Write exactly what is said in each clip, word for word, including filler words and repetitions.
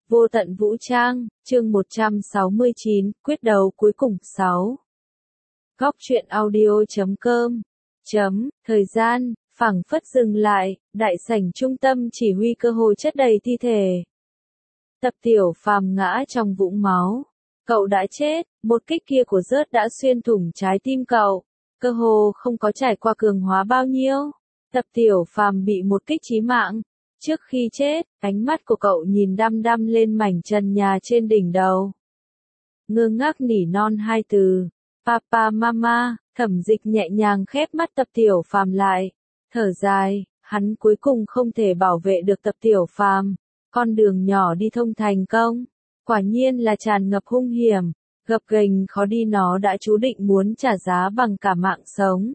Vô tận vũ trang, chương một trăm sáu mươi chín, quyết đấu cuối cùng, sáu. Góc truyện audio chấm com. Chấm, thời gian, phảng phất dừng lại, đại sảnh trung tâm chỉ huy cơ hồ chất đầy thi thể. Tập Tiểu Phàm ngã trong vũng máu. Cậu đã chết, một kích kia của rớt đã xuyên thủng trái tim cậu. Cơ hồ không có trải qua cường hóa bao nhiêu. Tập Tiểu Phàm bị một kích chí mạng. Trước khi chết, ánh mắt của cậu nhìn đăm đăm lên mảnh trần nhà trên đỉnh đầu. Ngơ ngác nỉ non hai từ. Papa mama, Thẩm Dịch nhẹ nhàng khép mắt Tập Tiểu Phàm lại. Thở dài, hắn cuối cùng không thể bảo vệ được Tập Tiểu Phàm. Con đường nhỏ đi thông thành công. Quả nhiên là tràn ngập hung hiểm. Gập ghềnh khó đi, nó đã chú định muốn trả giá bằng cả mạng sống.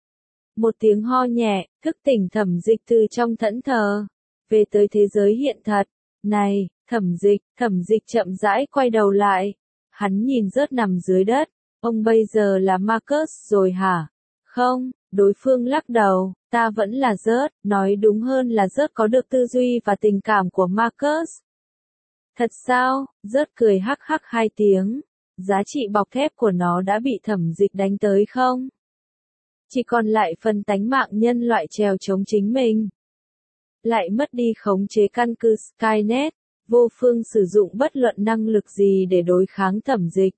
Một tiếng ho nhẹ, thức tỉnh Thẩm Dịch từ trong thẫn thờ. Về tới thế giới hiện thật. Này, Thẩm Dịch, Thẩm Dịch chậm rãi quay đầu lại. Hắn nhìn rớt nằm dưới đất. Ông bây giờ là Marcus rồi hả? Không, đối phương lắc đầu, ta vẫn là rớt, nói đúng hơn là rớt có được tư duy và tình cảm của Marcus. Thật sao? Rớt cười hắc hắc hai tiếng. Giá trị bọc thép của nó đã bị Thẩm Dịch đánh tới không? Chỉ còn lại phần tánh mạng nhân loại trèo chống chính mình. Lại mất đi khống chế căn cứ Skynet, vô phương sử dụng bất luận năng lực gì để đối kháng Thẩm Dịch.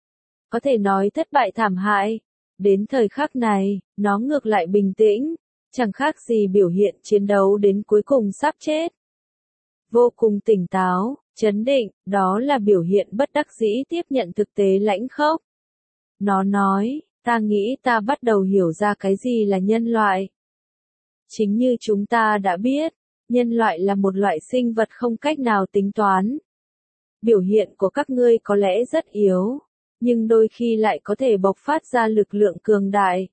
Có thể nói thất bại thảm hại. Đến thời khắc này, nó ngược lại bình tĩnh, chẳng khác gì biểu hiện chiến đấu đến cuối cùng sắp chết. Vô cùng tỉnh táo, chấn định, đó là biểu hiện bất đắc dĩ tiếp nhận thực tế lãnh khốc. Nó nói, ta nghĩ ta bắt đầu hiểu ra cái gì là nhân loại. Chính như chúng ta đã biết, nhân loại là một loại sinh vật không cách nào tính toán. Biểu hiện của các ngươi có lẽ rất yếu, nhưng đôi khi lại có thể bộc phát ra lực lượng cường đại.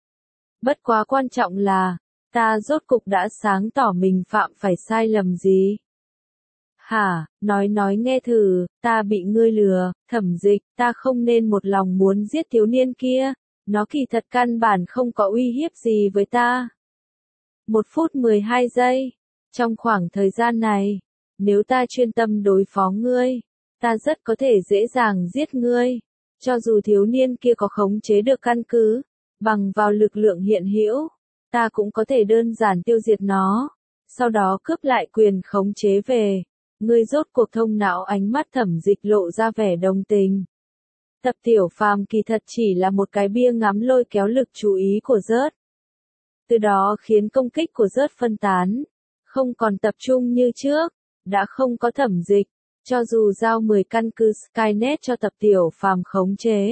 Bất quá quan trọng là, ta rốt cục đã sáng tỏ mình phạm phải sai lầm gì. Hả, nói nói nghe thử, ta bị ngươi lừa, Thẩm Dịch, ta không nên một lòng muốn giết thiếu niên kia, nó kỳ thật căn bản không có uy hiếp gì với ta. Một phút mười hai giây, trong khoảng thời gian này, nếu ta chuyên tâm đối phó ngươi, ta rất có thể dễ dàng giết ngươi. Cho dù thiếu niên kia có khống chế được căn cứ, bằng vào lực lượng hiện hữu, ta cũng có thể đơn giản tiêu diệt nó, sau đó cướp lại quyền khống chế về. Ngươi rốt cuộc thông não, ánh mắt Thẩm Dịch lộ ra vẻ đồng tình. Tập Tiểu Phàm kỳ thật chỉ là một cái bia ngắm lôi kéo lực chú ý của rớt. Từ đó khiến công kích của rớt phân tán, không còn tập trung như trước, đã không có Thẩm Dịch. Cho dù giao mười căn cứ Skynet cho Tập Tiểu Phàm khống chế,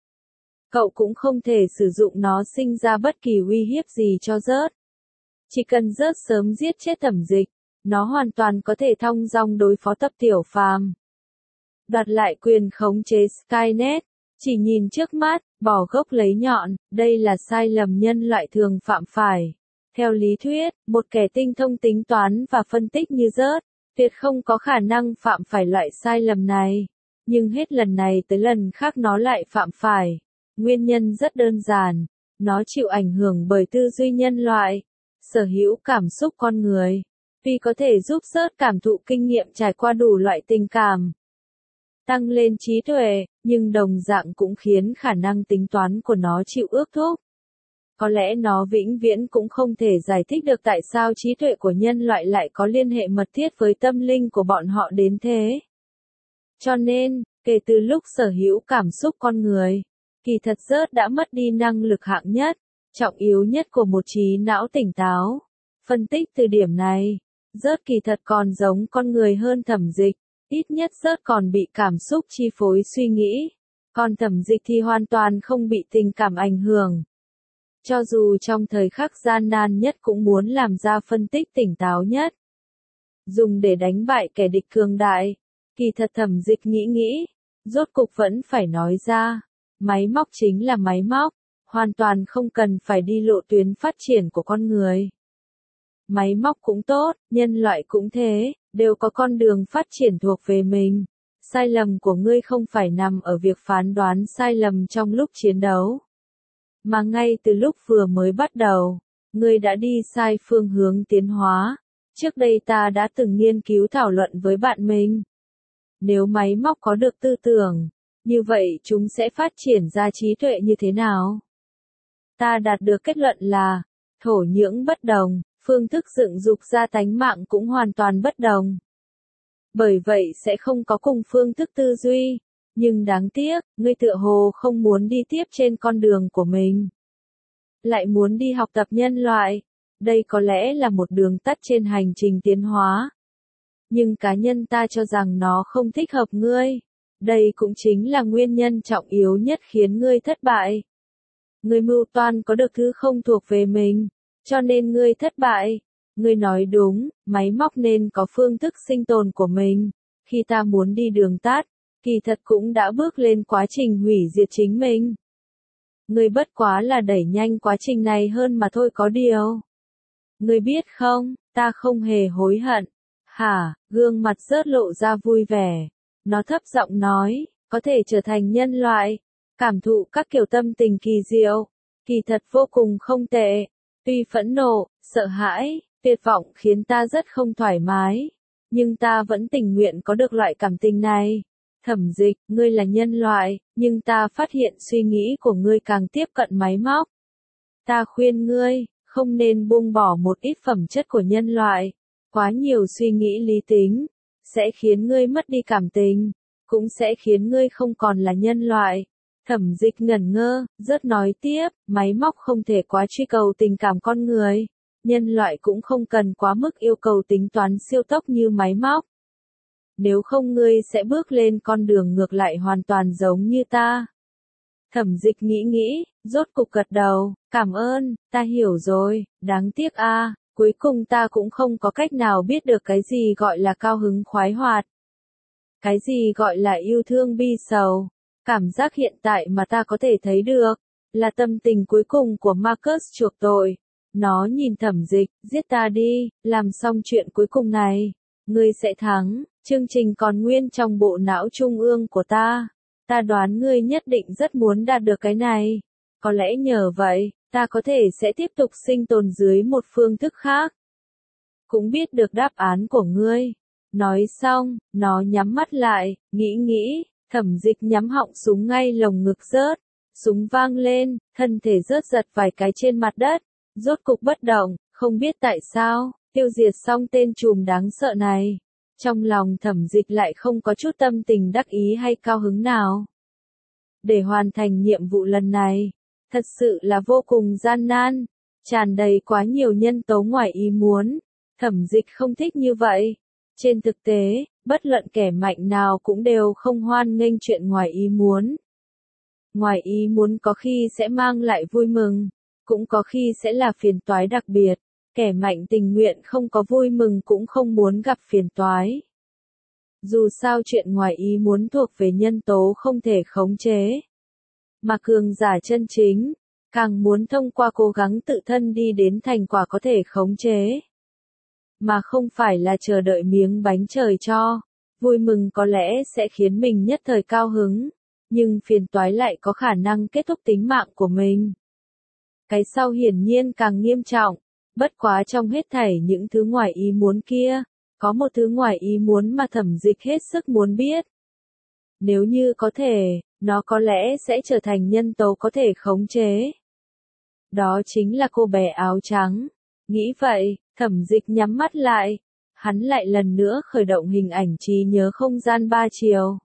cậu cũng không thể sử dụng nó sinh ra bất kỳ uy hiếp gì cho rớt. Chỉ cần rớt sớm giết chết Thẩm Dịch, nó hoàn toàn có thể thong dong đối phó Tập Tiểu Phàm. Đoạt lại quyền khống chế Skynet, chỉ nhìn trước mắt, bỏ gốc lấy nhọn, đây là sai lầm nhân loại thường phạm phải. Theo lý thuyết, một kẻ tinh thông tính toán và phân tích như rớt, tuyệt không có khả năng phạm phải loại sai lầm này. Nhưng hết lần này tới lần khác nó lại phạm phải. Nguyên nhân rất đơn giản. Nó chịu ảnh hưởng bởi tư duy nhân loại, sở hữu cảm xúc con người. Tuy có thể giúp rớt cảm thụ kinh nghiệm trải qua đủ loại tình cảm, tăng lên trí tuệ, nhưng đồng dạng cũng khiến khả năng tính toán của nó chịu ước thúc. Có lẽ nó vĩnh viễn cũng không thể giải thích được tại sao trí tuệ của nhân loại lại có liên hệ mật thiết với tâm linh của bọn họ đến thế. Cho nên, kể từ lúc sở hữu cảm xúc con người, kỳ thật rớt đã mất đi năng lực hạng nhất, trọng yếu nhất của một trí não tỉnh táo. Phân tích từ điểm này, rớt kỳ thật còn giống con người hơn Thẩm Dịch, ít nhất rớt còn bị cảm xúc chi phối suy nghĩ, còn Thẩm Dịch thì hoàn toàn không bị tình cảm ảnh hưởng. Cho dù trong thời khắc gian nan nhất cũng muốn làm ra phân tích tỉnh táo nhất, dùng để đánh bại kẻ địch cường đại. Kỳ thật Thẩm Dịch nghĩ nghĩ, rốt cục vẫn phải nói ra, máy móc chính là máy móc, hoàn toàn không cần phải đi lộ tuyến phát triển của con người. Máy móc cũng tốt, nhân loại cũng thế, đều có con đường phát triển thuộc về mình. Sai lầm của ngươi không phải nằm ở việc phán đoán sai lầm trong lúc chiến đấu, mà ngay từ lúc vừa mới bắt đầu, ngươi đã đi sai phương hướng tiến hóa. Trước đây ta đã từng nghiên cứu thảo luận với bạn mình. Nếu máy móc có được tư tưởng, như vậy chúng sẽ phát triển ra trí tuệ như thế nào? Ta đạt được kết luận là, thổ nhưỡng bất đồng, phương thức dựng dục ra tánh mạng cũng hoàn toàn bất đồng. Bởi vậy sẽ không có cùng phương thức tư duy. Nhưng đáng tiếc, ngươi tựa hồ không muốn đi tiếp trên con đường của mình. Lại muốn đi học tập nhân loại. Đây có lẽ là một đường tắt trên hành trình tiến hóa. Nhưng cá nhân ta cho rằng nó không thích hợp ngươi. Đây cũng chính là nguyên nhân trọng yếu nhất khiến ngươi thất bại. Ngươi mưu toan có được thứ không thuộc về mình, cho nên ngươi thất bại. Ngươi nói đúng, máy móc nên có phương thức sinh tồn của mình. Khi ta muốn đi đường tắt, kỳ thật cũng đã bước lên quá trình hủy diệt chính mình. Ngươi bất quá là đẩy nhanh quá trình này hơn mà thôi có điều. Ngươi biết không, ta không hề hối hận. Hả, gương mặt rớt lộ ra vui vẻ. Nó thấp giọng nói, có thể trở thành nhân loại, cảm thụ các kiểu tâm tình kỳ diệu, kỳ thật vô cùng không tệ. Tuy phẫn nộ, sợ hãi, tuyệt vọng khiến ta rất không thoải mái, nhưng ta vẫn tình nguyện có được loại cảm tình này. Thẩm Dịch, ngươi là nhân loại, nhưng ta phát hiện suy nghĩ của ngươi càng tiếp cận máy móc. Ta khuyên ngươi, không nên buông bỏ một ít phẩm chất của nhân loại. Quá nhiều suy nghĩ lý tính, sẽ khiến ngươi mất đi cảm tình, cũng sẽ khiến ngươi không còn là nhân loại. Thẩm Dịch ngẩn ngơ, rớt nói tiếp, máy móc không thể quá truy cầu tình cảm con người. Nhân loại cũng không cần quá mức yêu cầu tính toán siêu tốc như máy móc. Nếu không ngươi sẽ bước lên con đường ngược lại hoàn toàn giống như ta. Thẩm Dịch nghĩ nghĩ, rốt cục gật đầu, cảm ơn, ta hiểu rồi, đáng tiếc a, cuối cùng ta cũng không có cách nào biết được cái gì gọi là cao hứng khoái hoạt. Cái gì gọi là yêu thương bi sầu. Cảm giác hiện tại mà ta có thể thấy được, là tâm tình cuối cùng của Marcus chuộc tội. Nó nhìn Thẩm Dịch, giết ta đi, làm xong chuyện cuối cùng này. Ngươi sẽ thắng, chương trình còn nguyên trong bộ não trung ương của ta. Ta đoán ngươi nhất định rất muốn đạt được cái này. Có lẽ nhờ vậy, ta có thể sẽ tiếp tục sinh tồn dưới một phương thức khác. Cũng biết được đáp án của ngươi. Nói xong, nó nhắm mắt lại, nghĩ nghĩ, Thẩm Dịch nhắm họng súng ngay lồng ngực rớt. Súng vang lên, thân thể rớt giật vài cái trên mặt đất. Rốt cục bất động, không biết tại sao, tiêu diệt xong tên trùm đáng sợ này. Trong lòng Thẩm Dịch lại không có chút tâm tình đắc ý hay cao hứng nào. Để hoàn thành nhiệm vụ lần này, thật sự là vô cùng gian nan, tràn đầy quá nhiều nhân tố ngoài ý muốn. Thẩm Dịch không thích như vậy. Trên thực tế, bất luận kẻ mạnh nào cũng đều không hoan nghênh chuyện ngoài ý muốn. Ngoài ý muốn có khi sẽ mang lại vui mừng, cũng có khi sẽ là phiền toái đặc biệt. Kẻ mạnh tình nguyện không có vui mừng cũng không muốn gặp phiền toái. Dù sao chuyện ngoài ý muốn thuộc về nhân tố không thể khống chế. Mà cường giả chân chính, càng muốn thông qua cố gắng tự thân đi đến thành quả có thể khống chế. Mà không phải là chờ đợi miếng bánh trời cho. Vui mừng có lẽ sẽ khiến mình nhất thời cao hứng, nhưng phiền toái lại có khả năng kết thúc tính mạng của mình. Cái sau hiển nhiên càng nghiêm trọng. Bất quá trong hết thảy những thứ ngoài ý muốn kia, có một thứ ngoài ý muốn mà Thẩm Dịch hết sức muốn biết. Nếu như có thể, nó có lẽ sẽ trở thành nhân tố có thể khống chế. Đó chính là cô bé áo trắng. Nghĩ vậy, Thẩm Dịch nhắm mắt lại. Hắn lại lần nữa khởi động hình ảnh trí nhớ không gian ba chiều.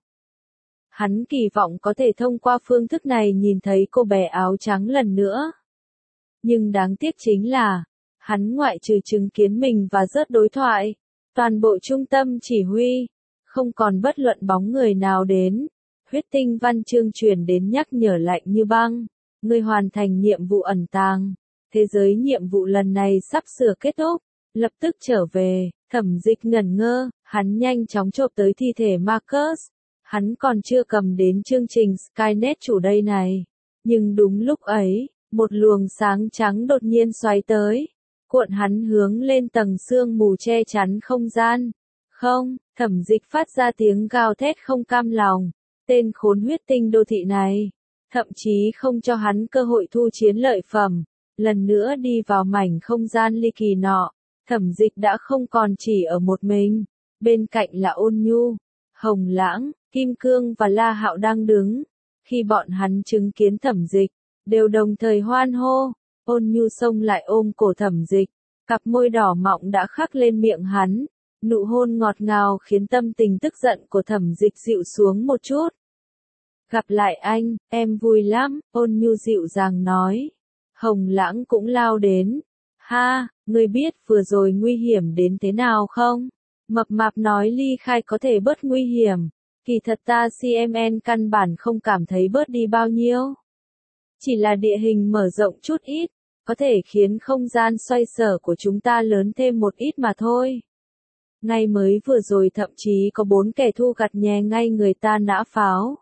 Hắn kỳ vọng có thể thông qua phương thức này nhìn thấy cô bé áo trắng lần nữa. Nhưng đáng tiếc chính là, hắn ngoại trừ chứng kiến mình và rớt đối thoại, toàn bộ trung tâm chỉ huy, không còn bất luận bóng người nào đến. Huyết tinh văn chương truyền đến nhắc nhở lạnh như băng. Ngươi hoàn thành nhiệm vụ ẩn tàng. Thế giới nhiệm vụ lần này sắp sửa kết thúc. Lập tức trở về. Thẩm Dịch ngẩn ngơ, hắn nhanh chóng chộp tới thi thể Marcus. Hắn còn chưa cầm đến chương trình Skynet chủ đây này. Nhưng đúng lúc ấy, một luồng sáng trắng đột nhiên xoáy tới. Cuộn hắn hướng lên tầng sương mù che chắn không gian. Không, Thẩm Dịch phát ra tiếng gào thét không cam lòng. Tên khốn huyết tinh đô thị này, thậm chí không cho hắn cơ hội thu chiến lợi phẩm. Lần nữa đi vào mảnh không gian ly kỳ nọ, Thẩm Dịch đã không còn chỉ ở một mình. Bên cạnh là Ôn Nhu. Hồng Lãng, Kim Cương và La Hạo đang đứng. Khi bọn hắn chứng kiến Thẩm Dịch, đều đồng thời hoan hô. Ôn Nhu xông lại ôm cổ Thẩm Dịch, cặp môi đỏ mọng đã khắc lên miệng hắn. Nụ hôn ngọt ngào khiến tâm tình tức giận của Thẩm Dịch dịu xuống một chút. Gặp lại anh, em vui lắm, Ôn Nhu dịu dàng nói. Hồng Lãng cũng lao đến. Ha, ngươi biết vừa rồi nguy hiểm đến thế nào không? Mập mạp nói ly khai có thể bớt nguy hiểm. Kỳ thật ta xê em en căn bản không cảm thấy bớt đi bao nhiêu. Chỉ là địa hình mở rộng chút ít, có thể khiến không gian xoay sở của chúng ta lớn thêm một ít mà thôi. Ngay mới vừa rồi thậm chí có bốn kẻ thu gặt nhè ngay người ta nã pháo.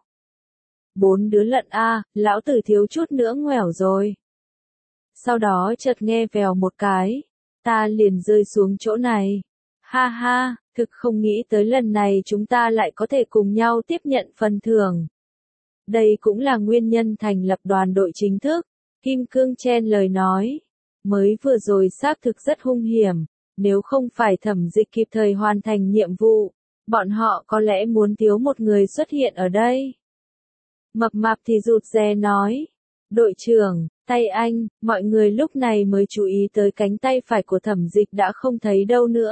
Bốn đứa lận a, lão tử thiếu chút nữa ngoẻo rồi. Sau đó chợt nghe vèo một cái, ta liền rơi xuống chỗ này. Ha ha, thực không nghĩ tới lần này chúng ta lại có thể cùng nhau tiếp nhận phần thưởng. Đây cũng là nguyên nhân thành lập đoàn đội chính thức. Kim Cương chen lời nói. Mới vừa rồi xác thực rất hung hiểm. Nếu không phải Thẩm Dịch kịp thời hoàn thành nhiệm vụ, bọn họ có lẽ muốn thiếu một người xuất hiện ở đây. Mập mạp thì rụt rè nói. Đội trưởng, tay anh, mọi người lúc này mới chú ý tới cánh tay phải của Thẩm Dịch đã không thấy đâu nữa.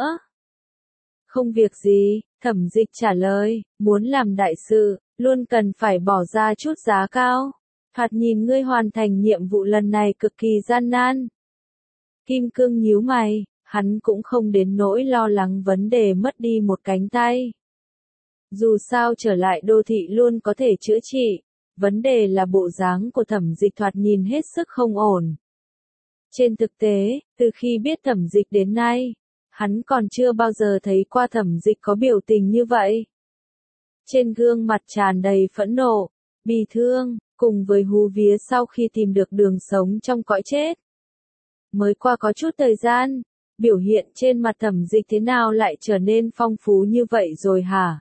Không việc gì, Thẩm Dịch trả lời, muốn làm đại sự, luôn cần phải bỏ ra chút giá cao. Thoạt nhìn ngươi hoàn thành nhiệm vụ lần này cực kỳ gian nan. Kim Cương nhíu mày, hắn cũng không đến nỗi lo lắng vấn đề mất đi một cánh tay. Dù sao trở lại đô thị luôn có thể chữa trị, vấn đề là bộ dáng của Thẩm Dịch thoạt nhìn hết sức không ổn. Trên thực tế, từ khi biết Thẩm Dịch đến nay, hắn còn chưa bao giờ thấy qua Thẩm Dịch có biểu tình như vậy. Trên gương mặt tràn đầy phẫn nộ, bi thương, cùng với hú vía sau khi tìm được đường sống trong cõi chết. Mới qua có chút thời gian, biểu hiện trên mặt Thẩm Dịch thế nào lại trở nên phong phú như vậy rồi hả?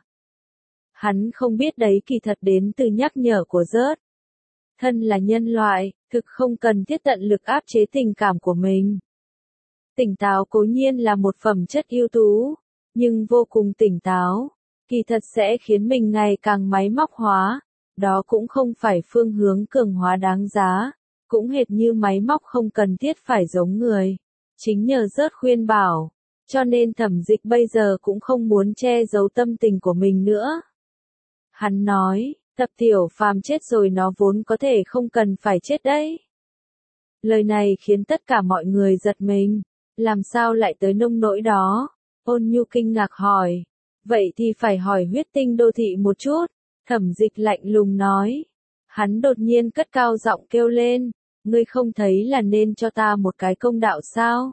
Hắn không biết đấy kỳ thật đến từ nhắc nhở của rớt. Thân là nhân loại, thực không cần thiết tận lực áp chế tình cảm của mình. Tỉnh táo cố nhiên là một phẩm chất ưu tú, nhưng vô cùng tỉnh táo, kỳ thật sẽ khiến mình ngày càng máy móc hóa. Đó cũng không phải phương hướng cường hóa đáng giá, cũng hệt như máy móc không cần thiết phải giống người. Chính nhờ rớt khuyên bảo, cho nên Thẩm Dịch bây giờ cũng không muốn che giấu tâm tình của mình nữa. Hắn nói, Tập Tiểu Phàm chết rồi nó vốn có thể không cần phải chết đấy. Lời này khiến tất cả mọi người giật mình, làm sao lại tới nông nỗi đó? Ôn Nhu kinh ngạc hỏi, vậy thì phải hỏi huyết tinh đô thị một chút. Thẩm Dịch lạnh lùng nói. Hắn đột nhiên cất cao giọng kêu lên, ngươi không thấy là nên cho ta một cái công đạo sao?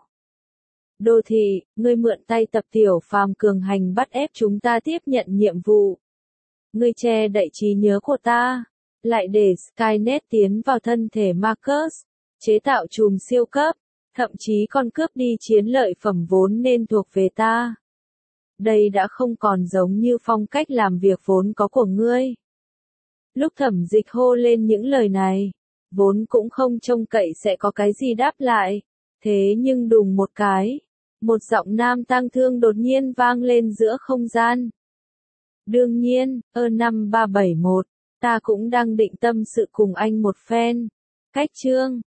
Đô thị, ngươi mượn tay Tập Tiểu Phàm cường hành bắt ép chúng ta tiếp nhận nhiệm vụ. Ngươi che đậy trí nhớ của ta, lại để Skynet tiến vào thân thể Marcus, chế tạo chùm siêu cấp, thậm chí còn cướp đi chiến lợi phẩm vốn nên thuộc về ta. Đây đã không còn giống như phong cách làm việc vốn có của ngươi. Lúc Thẩm Dịch hô lên những lời này, vốn cũng không trông cậy sẽ có cái gì đáp lại. Thế nhưng đùng một cái, một giọng nam tang thương đột nhiên vang lên giữa không gian. Đương nhiên, ơ năm ba bảy mốt, ta cũng đang định tâm sự cùng anh một phen. Cách chương